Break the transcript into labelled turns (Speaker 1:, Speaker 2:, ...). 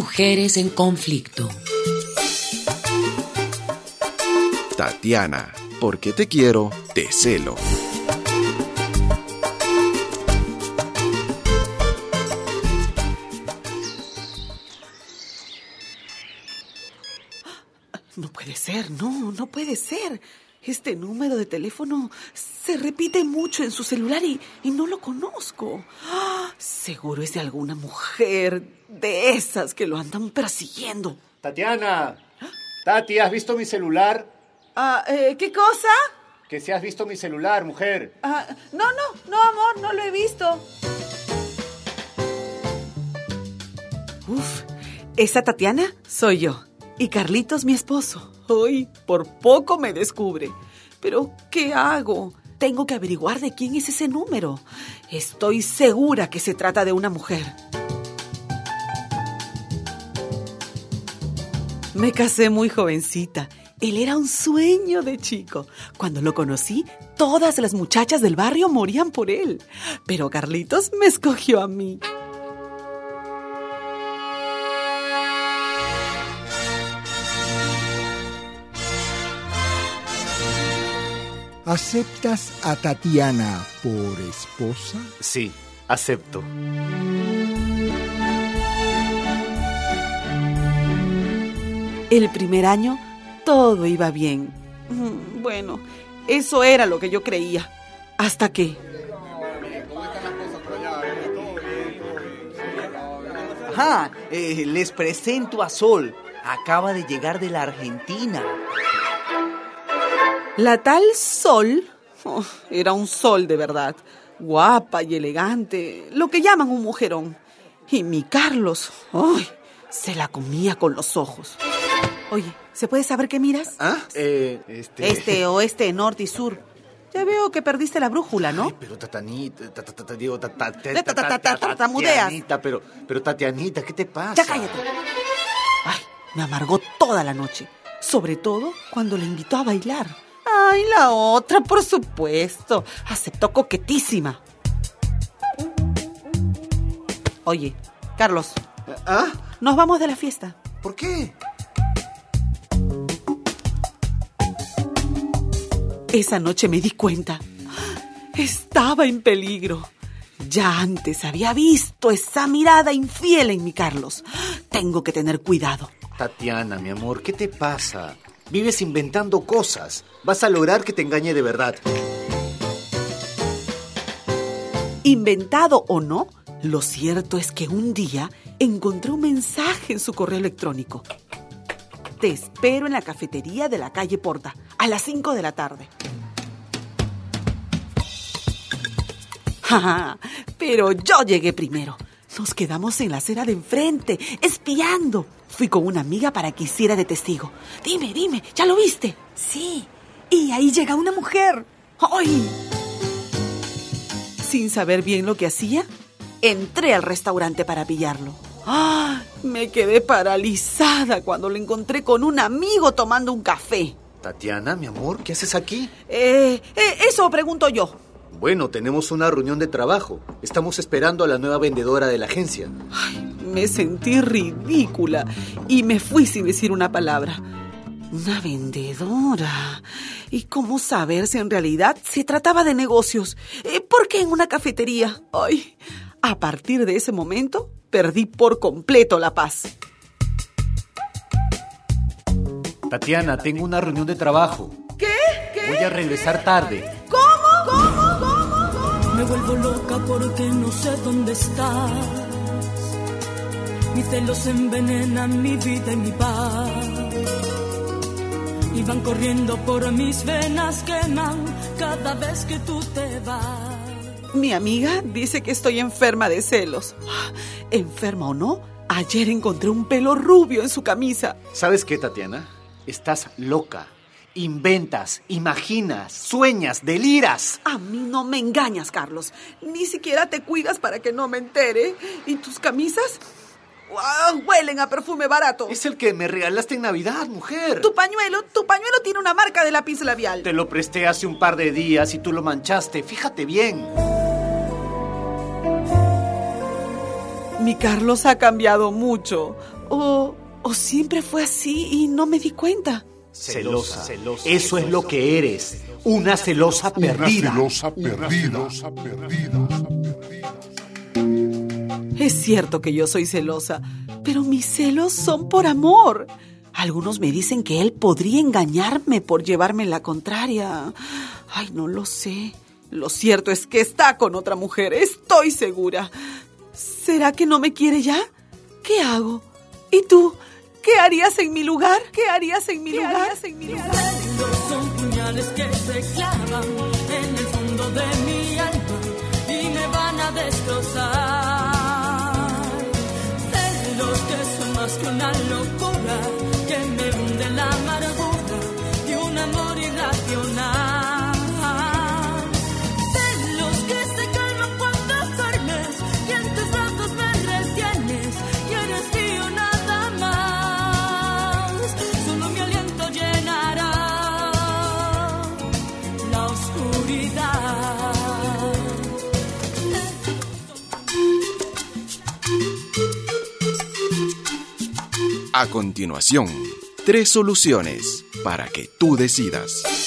Speaker 1: Mujeres en conflicto.
Speaker 2: Tatiana, porque te quiero, te celo.
Speaker 3: No puede ser, no puede ser. Este número de teléfono se repite mucho en su celular y no lo conozco. Seguro es de alguna mujer de esas que lo andan persiguiendo.
Speaker 4: Tatiana, Tati, ¿has visto mi celular?
Speaker 3: ¿Qué cosa?
Speaker 4: Que si has visto mi celular, mujer.
Speaker 3: No, amor, no lo he visto. ¿Esa Tatiana? Soy yo. Y Carlitos, mi esposo. Hoy por poco me descubre. Pero, ¿qué hago? Tengo que averiguar de quién es ese número. Estoy segura que se trata de una mujer. Me casé muy jovencita. Él era un sueño de chico. Cuando lo conocí, todas las muchachas del barrio morían por él. Pero Carlitos me escogió a mí.
Speaker 5: ¿Aceptas a Tatiana por esposa?
Speaker 4: Sí, acepto.
Speaker 3: El primer año todo iba bien. Bueno, eso era lo que yo creía. Hasta que...
Speaker 6: Les presento a Sol. Acaba de llegar de la Argentina.
Speaker 3: La tal Sol era un sol de verdad, guapa y elegante, lo que llaman un mujerón. Y mi Carlos, se la comía con los ojos. Oye, ¿se puede saber qué miras? Este, oeste, norte y sur. Ya veo que perdiste la brújula, ¿no?
Speaker 4: Ay, pero Tatanita,
Speaker 3: tartamudeas.
Speaker 4: Pero Tatianita, ¿qué te pasa?
Speaker 3: Ya cállate. Ay, me amargó toda la noche, sobre todo cuando le invitó a bailar. Ay, la otra, por supuesto. Aceptó coquetísima. Oye, Carlos. Nos vamos de la fiesta.
Speaker 4: ¿Por qué?
Speaker 3: Esa noche me di cuenta. Estaba en peligro. Ya antes había visto esa mirada infiel en mi Carlos. Tengo que tener cuidado.
Speaker 4: Tatiana, mi amor, ¿qué te pasa? Vives inventando cosas. Vas a lograr que te engañe de verdad.
Speaker 3: Inventado o no, lo cierto es que un día encontré un mensaje en su correo electrónico. Te espero en la cafetería de la calle Porta, a las 5 de la tarde. Pero yo llegué primero. Nos quedamos en la acera de enfrente, espiando. Fui con una amiga para que hiciera de testigo. Dime, ¿ya lo viste?
Speaker 7: Sí, y ahí llega una mujer.
Speaker 3: ¡Ay! Sin saber bien lo que hacía, entré al restaurante para pillarlo. Me quedé paralizada cuando lo encontré con un amigo tomando un café.
Speaker 4: Tatiana, mi amor, ¿qué haces aquí?
Speaker 3: Eso pregunto yo.
Speaker 4: Bueno, tenemos una reunión de trabajo. Estamos esperando a la nueva vendedora de la agencia.
Speaker 3: Me sentí ridícula y me fui sin decir una palabra. ¿Una vendedora? ¿Y cómo saber si en realidad se trataba de negocios? ¿Por qué en una cafetería? A partir de ese momento, perdí por completo la paz.
Speaker 4: Tatiana, tengo una reunión de trabajo.
Speaker 3: ¿Qué?
Speaker 4: Voy a regresar tarde.
Speaker 3: ¿Cómo?
Speaker 8: Me vuelvo loca porque no sé dónde estás. Mis celos envenenan mi vida y mi paz. Y van corriendo por mis venas, queman cada vez que tú te vas.
Speaker 3: Mi amiga dice que estoy enferma de celos. ¿Enferma o no? Ayer encontré un pelo rubio en su camisa.
Speaker 4: ¿Sabes qué, Tatiana? Estás loca. Inventas, imaginas, sueñas, deliras.
Speaker 3: A mí no me engañas, Carlos. Ni siquiera te cuidas para que no me entere. ¿Y tus camisas? Huelen a perfume barato.
Speaker 4: Es el que me regalaste en Navidad, mujer.
Speaker 3: Tu pañuelo tiene una marca de lápiz labial.
Speaker 4: Te lo presté hace un par de días y tú lo manchaste. Fíjate bien.
Speaker 3: Mi Carlos ha cambiado mucho. ¿O siempre fue así y no me di cuenta?
Speaker 4: Celosa. Eso es lo que eres. Una celosa perdida.
Speaker 3: Es cierto que yo soy celosa, pero mis celos son por amor. Algunos me dicen que él podría engañarme por llevarme la contraria. Ay, no lo sé. Lo cierto es que está con otra mujer, estoy segura. ¿Será que no me quiere ya? ¿Qué hago? ¿Y tú? ¿Qué harías en mi lugar?
Speaker 8: Celos son puñales que se clavan en el fondo de mi alma y me van a destrozar. Celos que son más que una locura, que me hunde la amargura de un amor irracional. Celos que se calman cuando duermes y en tus brazos me retienes y eres mío nada más. Solo mi aliento llenará la oscuridad.
Speaker 2: A continuación, 3 soluciones para que tú decidas.